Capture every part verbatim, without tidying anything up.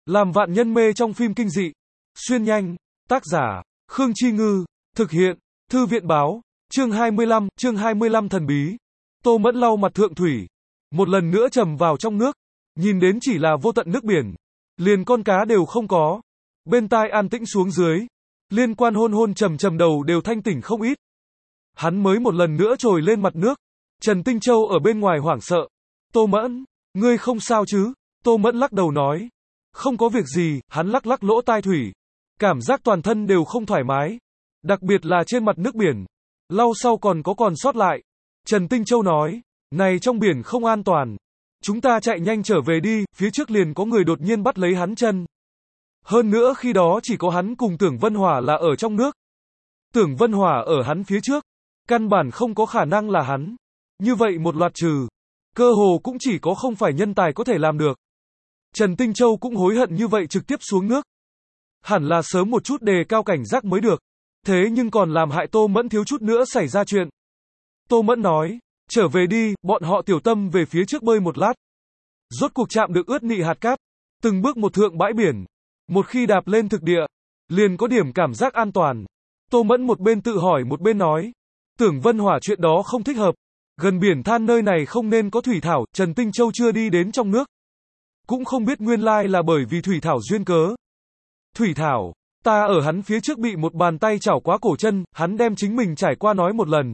Làm vạn nhân mê trong phim kinh dị. Xuyên nhanh. Tác giả, Khương Chi Ngư. Thực hiện, Thư viện báo. Chương hai mươi lăm, chương hai mươi lăm thần bí. Tô Mẫn lau mặt thượng thủy. Một lần nữa trầm vào trong nước. Nhìn đến chỉ là vô tận nước biển. Liền con cá đều không có. Bên tai an tĩnh xuống dưới. Liên quan hôn hôn trầm trầm đầu đều thanh tỉnh không ít. Hắn mới một lần nữa trồi lên mặt nước. Trần Tinh Châu ở bên ngoài hoảng sợ. Tô Mẫn, ngươi không sao chứ? Tô Mẫn lắc đầu nói. Không có việc gì, hắn lắc lắc lỗ tai thủy. Cảm giác toàn thân đều không thoải mái. Đặc biệt là trên mặt nước biển. Lau sau còn có còn sót lại. Trần Tinh Châu nói. Này trong biển không an toàn. Chúng ta chạy nhanh trở về đi, phía trước liền có người đột nhiên bắt lấy hắn chân. Hơn nữa khi đó chỉ có hắn cùng Tưởng Vân Hỏa là ở trong nước. Tưởng Vân Hỏa ở hắn phía trước. Căn bản không có khả năng là hắn. Như vậy một loạt trừ. Cơ hồ cũng chỉ có không phải nhân tài có thể làm được. Trần Tinh Châu cũng hối hận như vậy trực tiếp xuống nước. Hẳn là sớm một chút đề cao cảnh giác mới được. Thế nhưng còn làm hại Tô Mẫn thiếu chút nữa xảy ra chuyện. Tô Mẫn nói, trở về đi, bọn họ tiểu tâm về phía trước bơi một lát. Rốt cuộc chạm được ướt nị hạt cát. Từng bước một thượng bãi biển. Một khi đạp lên thực địa, liền có điểm cảm giác an toàn. Tô Mẫn một bên tự hỏi một bên nói. Tưởng Vân Hỏa chuyện đó không thích hợp. Gần biển than nơi này không nên có thủy thảo, Trần Tinh Châu chưa đi đến trong nước. Cũng không biết nguyên lai là bởi vì thủy thảo duyên cớ. Thủy thảo, ta ở hắn phía trước bị một bàn tay chảo quá cổ chân, hắn đem chính mình trải qua nói một lần.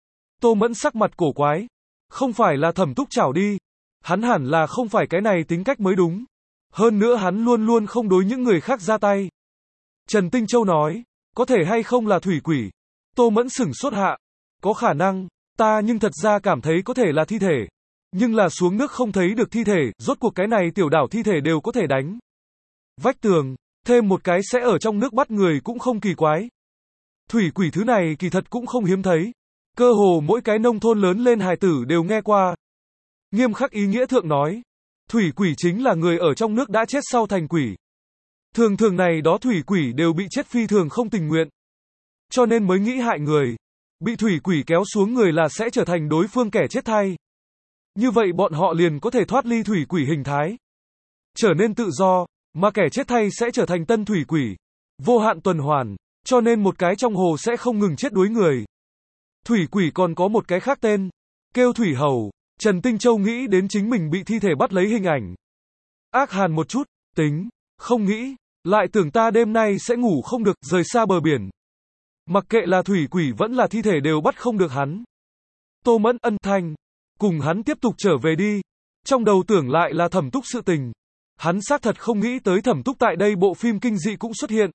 Tô Mẫn sắc mặt cổ quái. Không phải là Thẩm Túc chảo đi. Hắn hẳn là không phải cái này tính cách mới đúng. Hơn nữa hắn luôn luôn không đối những người khác ra tay. Trần Tinh Châu nói, có thể hay không là thủy quỷ. Tô Mẫn sửng sốt hạ. Có khả năng, ta nhưng thật ra cảm thấy có thể là thi thể. Nhưng là xuống nước không thấy được thi thể, rốt cuộc cái này tiểu đảo thi thể đều có thể đánh. Vách tường, thêm một cái sẽ ở trong nước bắt người cũng không kỳ quái. Thủy quỷ thứ này kỳ thật cũng không hiếm thấy. Cơ hồ mỗi cái nông thôn lớn lên hài tử đều nghe qua. Nghiêm khắc ý nghĩa thượng nói, thủy quỷ chính là người ở trong nước đã chết sau thành quỷ. Thường thường này đó thủy quỷ đều bị chết phi thường không tình nguyện. Cho nên mới nghĩ hại người. Bị thủy quỷ kéo xuống người là sẽ trở thành đối phương kẻ chết thay. Như vậy bọn họ liền có thể thoát ly thủy quỷ hình thái. Trở nên tự do, mà kẻ chết thay sẽ trở thành tân thủy quỷ. Vô hạn tuần hoàn, cho nên một cái trong hồ sẽ không ngừng chết đuối người. Thủy quỷ còn có một cái khác tên, kêu thủy hầu. Trần Tinh Châu nghĩ đến chính mình bị thi thể bắt lấy hình ảnh. Ác hàn một chút, tính, không nghĩ, lại tưởng ta đêm nay sẽ ngủ không được, rời xa bờ biển. Mặc kệ là thủy quỷ vẫn là thi thể đều bắt không được hắn. Tô Mẫn ân thanh, cùng hắn tiếp tục trở về đi. Trong đầu tưởng lại là Thẩm Túc sự tình. Hắn xác thật không nghĩ tới Thẩm Túc tại đây bộ phim kinh dị cũng xuất hiện.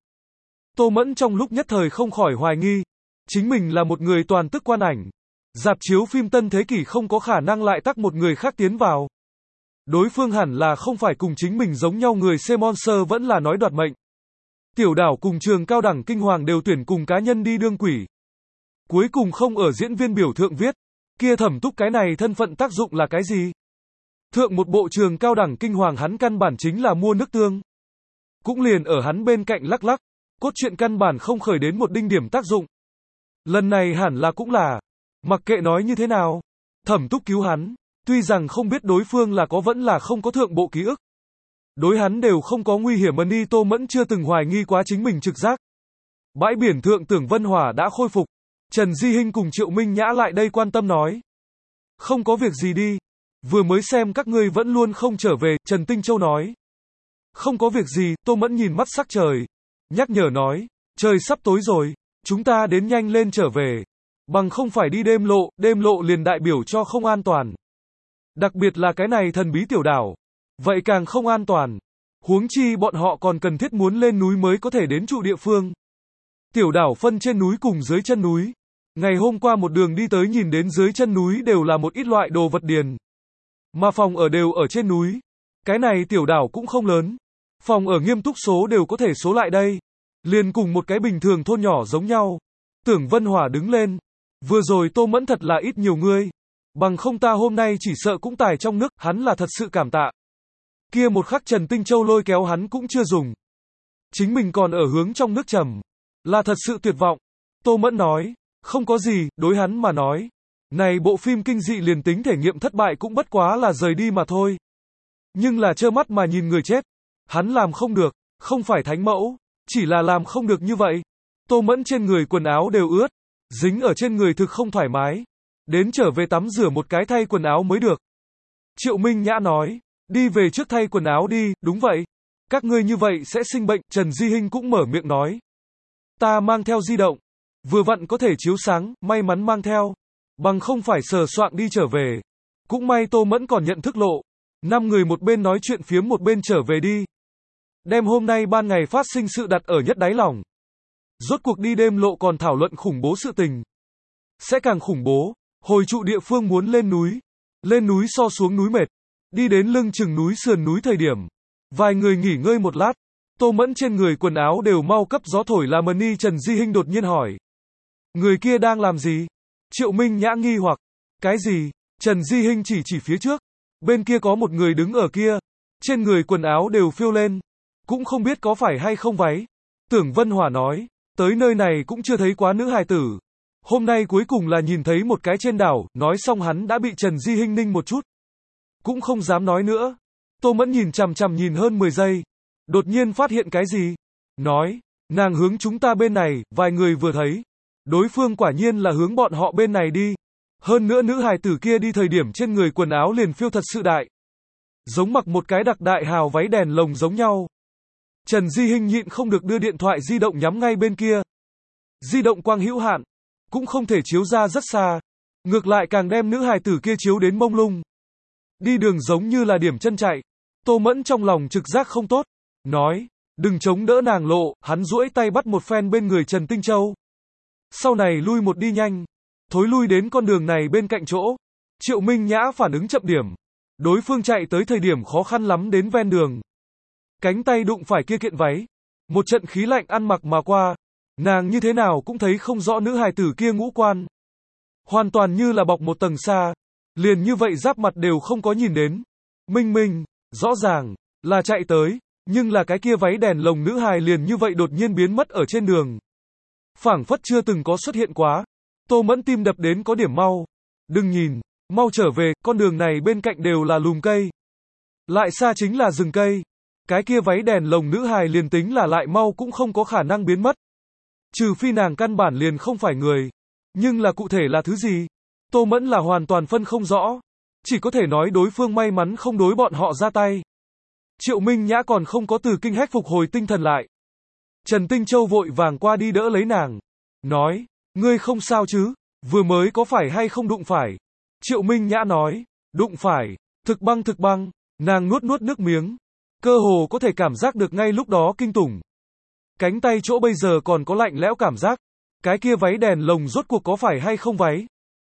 Tô Mẫn trong lúc nhất thời không khỏi hoài nghi. Chính mình là một người toàn tức quan ảnh. Dạp chiếu phim tân thế kỷ không có khả năng lại tắc một người khác tiến vào. Đối phương hẳn là không phải cùng chính mình giống nhau người C-Monster vẫn là nói đoạt mệnh. Tiểu đảo cùng trường cao đẳng kinh hoàng đều tuyển cùng cá nhân đi đương quỷ. Cuối cùng không ở diễn viên biểu thượng viết. Kia Thẩm Túc cái này thân phận tác dụng là cái gì? Thượng một bộ trường cao đẳng kinh hoàng hắn căn bản chính là mua nước tương. Cũng liền ở hắn bên cạnh lắc lắc. Cốt truyện căn bản không khởi đến một đinh điểm tác dụng. Lần này hẳn là cũng là. Mặc kệ nói như thế nào. Thẩm Túc cứu hắn. Tuy rằng không biết đối phương là có vẫn là không có thượng bộ ký ức. Đối hắn đều không có nguy hiểm, Mân Y Tô Mẫn chưa từng hoài nghi quá chính mình trực giác. Bãi biển thượng Tưởng Vân Hỏa đã khôi phục. Trần Di Hinh cùng Triệu Minh Nhã lại đây quan tâm nói. Không có việc gì đi. Vừa mới xem các ngươi vẫn luôn không trở về, Trần Tinh Châu nói. Không có việc gì, Tô Mẫn nhìn mắt sắc trời. Nhắc nhở nói, trời sắp tối rồi, chúng ta đến nhanh lên trở về. Bằng không phải đi đêm lộ, đêm lộ liền đại biểu cho không an toàn. Đặc biệt là cái này thần bí tiểu đảo. Vậy càng không an toàn. Huống chi bọn họ còn cần thiết muốn lên núi mới có thể đến trụ địa phương. Tiểu đảo phân trên núi cùng dưới chân núi. Ngày hôm qua một đường đi tới nhìn đến dưới chân núi đều là một ít loại đồ vật điền. Mà phòng ở đều ở trên núi. Cái này tiểu đảo cũng không lớn. Phòng ở nghiêm túc số đều có thể số lại đây. Liền cùng một cái bình thường thôn nhỏ giống nhau. Tưởng Vân Hỏa đứng lên. Vừa rồi Tô Mẫn thật là ít nhiều ngươi. Bằng không ta hôm nay chỉ sợ cũng tài trong nước, hắn là thật sự cảm tạ. Kia một khắc Trần Tinh Châu lôi kéo hắn cũng chưa dùng. Chính mình còn ở hướng trong nước trầm. Là thật sự tuyệt vọng. Tô Mẫn nói, không có gì, đối hắn mà nói. Này bộ phim kinh dị liền tính thể nghiệm thất bại cũng bất quá là rời đi mà thôi. Nhưng là trơ mắt mà nhìn người chết. Hắn làm không được, không phải thánh mẫu, chỉ là làm không được như vậy. Tô Mẫn trên người quần áo đều ướt, dính ở trên người thực không thoải mái. Đến trở về tắm rửa một cái thay quần áo mới được. Triệu Minh Nhã nói, đi về trước thay quần áo đi, đúng vậy. Các ngươi như vậy sẽ sinh bệnh, Trần Di Hinh cũng mở miệng nói. Ta mang theo di động, vừa vặn có thể chiếu sáng, may mắn mang theo. Bằng không phải sờ soạng đi trở về. Cũng may Tô Mẫn còn nhận thức lộ. Năm người một bên nói chuyện phiếm một bên trở về đi. Đêm hôm nay ban ngày phát sinh sự đặt ở nhất đáy lòng. Rốt cuộc đi đêm lộ còn thảo luận khủng bố sự tình. Sẽ càng khủng bố. Hồi trụ địa phương muốn lên núi. Lên núi so xuống núi mệt. Đi đến lưng chừng núi sườn núi thời điểm. Vài người nghỉ ngơi một lát. Tô Mẫn trên người quần áo đều mau cấp gió thổi là mờ ni. Trần Di Hinh đột nhiên hỏi. Người kia đang làm gì? Triệu Minh Nhã nghi hoặc. Cái gì? Trần Di Hinh chỉ chỉ phía trước. Bên kia có một người đứng ở kia. Trên người quần áo đều phiêu lên. Cũng không biết có phải hay không váy. Tưởng Vân Hòa nói. Tới nơi này cũng chưa thấy quá nữ hài tử. Hôm nay cuối cùng là nhìn thấy một cái trên đảo. Nói xong hắn đã bị Trần Di Hinh ninh một chút. Cũng không dám nói nữa. Tô Mẫn nhìn chằm chằm nhìn hơn mười giây. Đột nhiên phát hiện cái gì? Nói. Nàng hướng chúng ta bên này. Vài người vừa thấy. Đối phương quả nhiên là hướng bọn họ bên này đi. Hơn nữa nữ hài tử kia đi thời điểm trên người quần áo liền phiêu thật sự đại. Giống mặc một cái đặc đại hào váy đèn lồng giống nhau. Trần Di Hinh nhịn không được đưa điện thoại di động nhắm ngay bên kia. Di động quang hữu hạn. Cũng không thể chiếu ra rất xa. Ngược lại càng đem nữ hài tử kia chiếu đến mông lung. Đi đường giống như là điểm chân chạy. Tô Mẫn trong lòng trực giác không tốt. Nói. Đừng chống đỡ nàng lộ. Hắn duỗi tay bắt một phen bên người Trần Tinh Châu. Sau này lui một đi nhanh. Thối lui đến con đường này bên cạnh chỗ. Triệu Minh Nhã phản ứng chậm điểm. Đối phương chạy tới thời điểm khó khăn lắm đến ven đường. Cánh tay đụng phải kia kiện váy. Một trận khí lạnh ăn mặc mà qua. Nàng như thế nào cũng thấy không rõ nữ hài tử kia ngũ quan. Hoàn toàn như là bọc một tầng xa. Liền như vậy giáp mặt đều không có nhìn đến. Minh minh, rõ ràng, là chạy tới. Nhưng là cái kia váy đèn lồng nữ hài liền như vậy đột nhiên biến mất ở trên đường. Phảng phất chưa từng có xuất hiện quá. Tô Mẫn tim đập đến có điểm mau. Đừng nhìn, mau trở về, con đường này bên cạnh đều là lùm cây. Lại xa chính là rừng cây. Cái kia váy đèn lồng nữ hài liền tính là lại mau cũng không có khả năng biến mất. Trừ phi nàng căn bản liền không phải người. Nhưng là cụ thể là thứ gì? Tô Mẫn là hoàn toàn phân không rõ. Chỉ có thể nói đối phương may mắn không đối bọn họ ra tay. Triệu Minh Nhã còn không có từ kinh hách phục hồi tinh thần lại. Trần Tinh Châu vội vàng qua đi đỡ lấy nàng. Nói, ngươi không sao chứ, vừa mới có phải hay không đụng phải. Triệu Minh Nhã nói, đụng phải, thực băng thực băng, nàng nuốt nuốt nước miếng. Cơ hồ có thể cảm giác được ngay lúc đó kinh tủng. Cánh tay chỗ bây giờ còn có lạnh lẽo cảm giác. Cái kia váy đèn lồng rốt cuộc có phải hay không váy.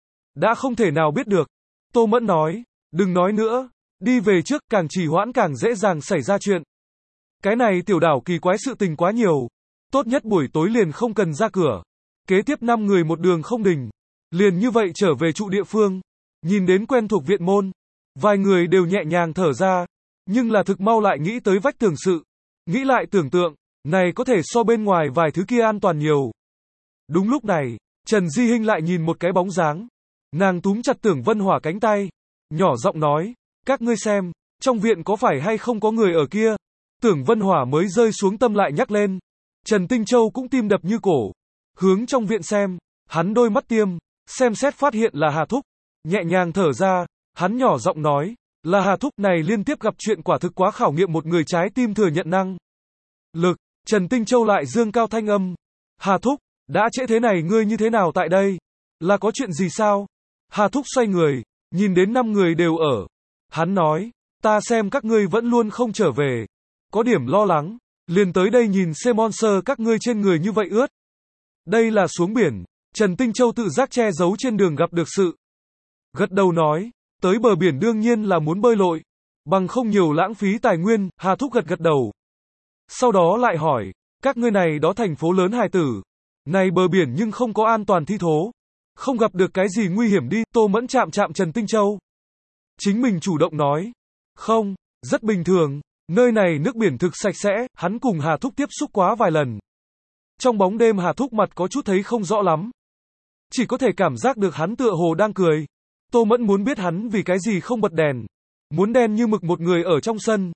Đã không thể nào biết được. Tô Mẫn nói, đừng nói nữa, đi về trước càng trì hoãn càng dễ dàng xảy ra chuyện. Cái này tiểu đảo kỳ quái sự tình quá nhiều. Tốt nhất buổi tối liền không cần ra cửa. Kế tiếp năm người một đường không đình. Liền như vậy trở về trụ địa phương. Nhìn đến quen thuộc viện môn. Vài người đều nhẹ nhàng thở ra. Nhưng là thực mau lại nghĩ tới vách tường sự. Nghĩ lại tưởng tượng. Này có thể so bên ngoài vài thứ kia an toàn nhiều. Đúng lúc này, Trần Di Hinh lại nhìn một cái bóng dáng. Nàng túm chặt Tưởng Vân Hỏa cánh tay. Nhỏ giọng nói. Các ngươi xem. Trong viện có phải hay không có người ở kia. Tưởng Vân Hỏa mới rơi xuống tâm lại nhắc lên. Trần Tinh Châu cũng tim đập như cổ. Hướng trong viện xem. Hắn đôi mắt tiêm. Xem xét phát hiện là Hà Thúc. Nhẹ nhàng thở ra. Hắn nhỏ giọng nói. Là Hà Thúc này liên tiếp gặp chuyện quả thực quá khảo nghiệm một người trái tim thừa nhận năng lực. Trần Tinh Châu lại dương cao thanh âm. Hà Thúc, đã trễ thế này ngươi như thế nào tại đây? Là có chuyện gì sao? Hà Thúc xoay người. Nhìn đến năm người đều ở. Hắn nói. Ta xem các ngươi vẫn luôn không trở về. Có điểm lo lắng. Liền tới đây nhìn xem monster các ngươi trên người như vậy ướt. Đây là xuống biển. Trần Tinh Châu tự giác che giấu trên đường gặp được sự. Gật đầu nói. Tới bờ biển đương nhiên là muốn bơi lội. Bằng không nhiều lãng phí tài nguyên. Hà Thúc gật gật đầu. Sau đó lại hỏi. Các ngươi này đó thành phố lớn hài tử. Này bờ biển nhưng không có an toàn thi thố. Không gặp được cái gì nguy hiểm đi. Tô Mẫn chạm chạm Trần Tinh Châu. Chính mình chủ động nói. Không, rất bình thường. Nơi này nước biển thực sạch sẽ. Hắn cùng Hà Thúc tiếp xúc quá vài lần. Trong bóng đêm Hà Thúc mặt có chút thấy không rõ lắm. Chỉ có thể cảm giác được hắn tựa hồ đang cười. Tô Mẫn muốn biết hắn vì cái gì không bật đèn. Muốn đen như mực một người ở trong sân.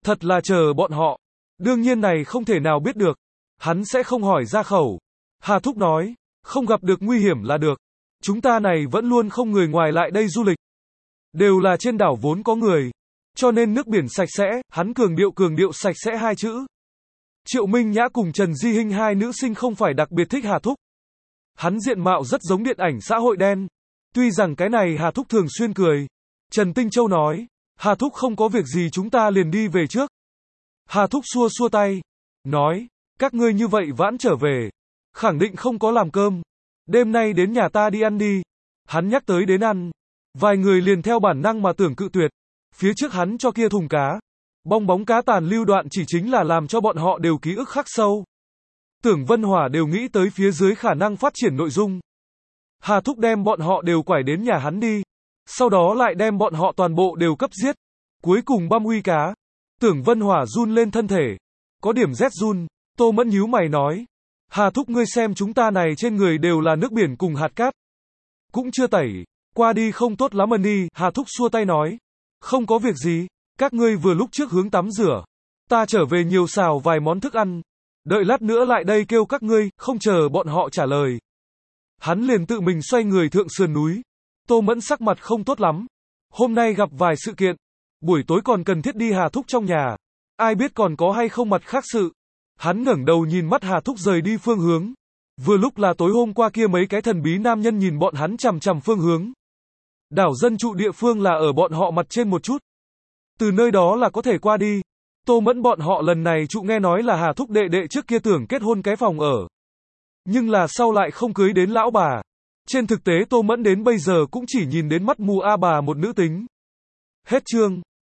Thật là chờ bọn họ. Đương nhiên này không thể nào biết được. Hắn sẽ không hỏi ra khẩu. Hà Thúc nói, không gặp được nguy hiểm là được. Chúng ta này vẫn luôn không người ngoài lại đây du lịch. Đều là trên đảo vốn có người. Cho nên nước biển sạch sẽ, hắn cường điệu cường điệu sạch sẽ hai chữ. Triệu Minh Nhã cùng Trần Di Hinh hai nữ sinh không phải đặc biệt thích Hà Thúc. Hắn diện mạo rất giống điện ảnh xã hội đen. Tuy rằng cái này Hà Thúc thường xuyên cười. Trần Tinh Châu nói, Hà Thúc không có việc gì chúng ta liền đi về trước. Hà Thúc xua xua tay. Nói, các ngươi như vậy vãn trở về. Khẳng định không có làm cơm. Đêm nay đến nhà ta đi ăn đi. Hắn nhắc tới đến ăn. Vài người liền theo bản năng mà tưởng cự tuyệt. Phía trước hắn cho kia thùng cá. Bong bóng cá tàn lưu đoạn chỉ chính là làm cho bọn họ đều ký ức khắc sâu. Tưởng Vân Hỏa đều nghĩ tới phía dưới khả năng phát triển nội dung. Hà Thúc đem bọn họ đều quải đến nhà hắn đi. Sau đó lại đem bọn họ toàn bộ đều cấp giết. Cuối cùng băm uy cá. Tưởng Vân Hỏa run lên thân thể. Có điểm rét run. Tô Mẫn nhíu mày nói. Hà Thúc ngươi xem chúng ta này trên người đều là nước biển cùng hạt cát. Cũng chưa tẩy. Qua đi không tốt lắm ân đi. Hà Thúc xua tay nói. Không có việc gì. Các ngươi vừa lúc trước hướng tắm rửa. Ta trở về nhiều xào vài món thức ăn. Đợi lát nữa lại đây kêu các ngươi, không chờ bọn họ trả lời. Hắn liền tự mình xoay người thượng sườn núi. Tô Mẫn sắc mặt không tốt lắm. Hôm nay gặp vài sự kiện. Buổi tối còn cần thiết đi Hà Thúc trong nhà. Ai biết còn có hay không mặt khác sự. Hắn ngẩng đầu nhìn mắt Hà Thúc rời đi phương hướng. Vừa lúc là tối hôm qua kia mấy cái thần bí nam nhân nhìn bọn hắn chằm chằm phương hướng. Đảo dân trụ địa phương là ở bọn họ mặt trên một chút. Từ nơi đó là có thể qua đi. Tô Mẫn bọn họ lần này trụ nghe nói là Hà Thúc đệ đệ trước kia tưởng kết hôn cái phòng ở. Nhưng là sau lại không cưới đến lão bà. Trên thực tế Tô Mẫn đến bây giờ cũng chỉ nhìn đến mắt mù a bà một nữ tính. Hết chương.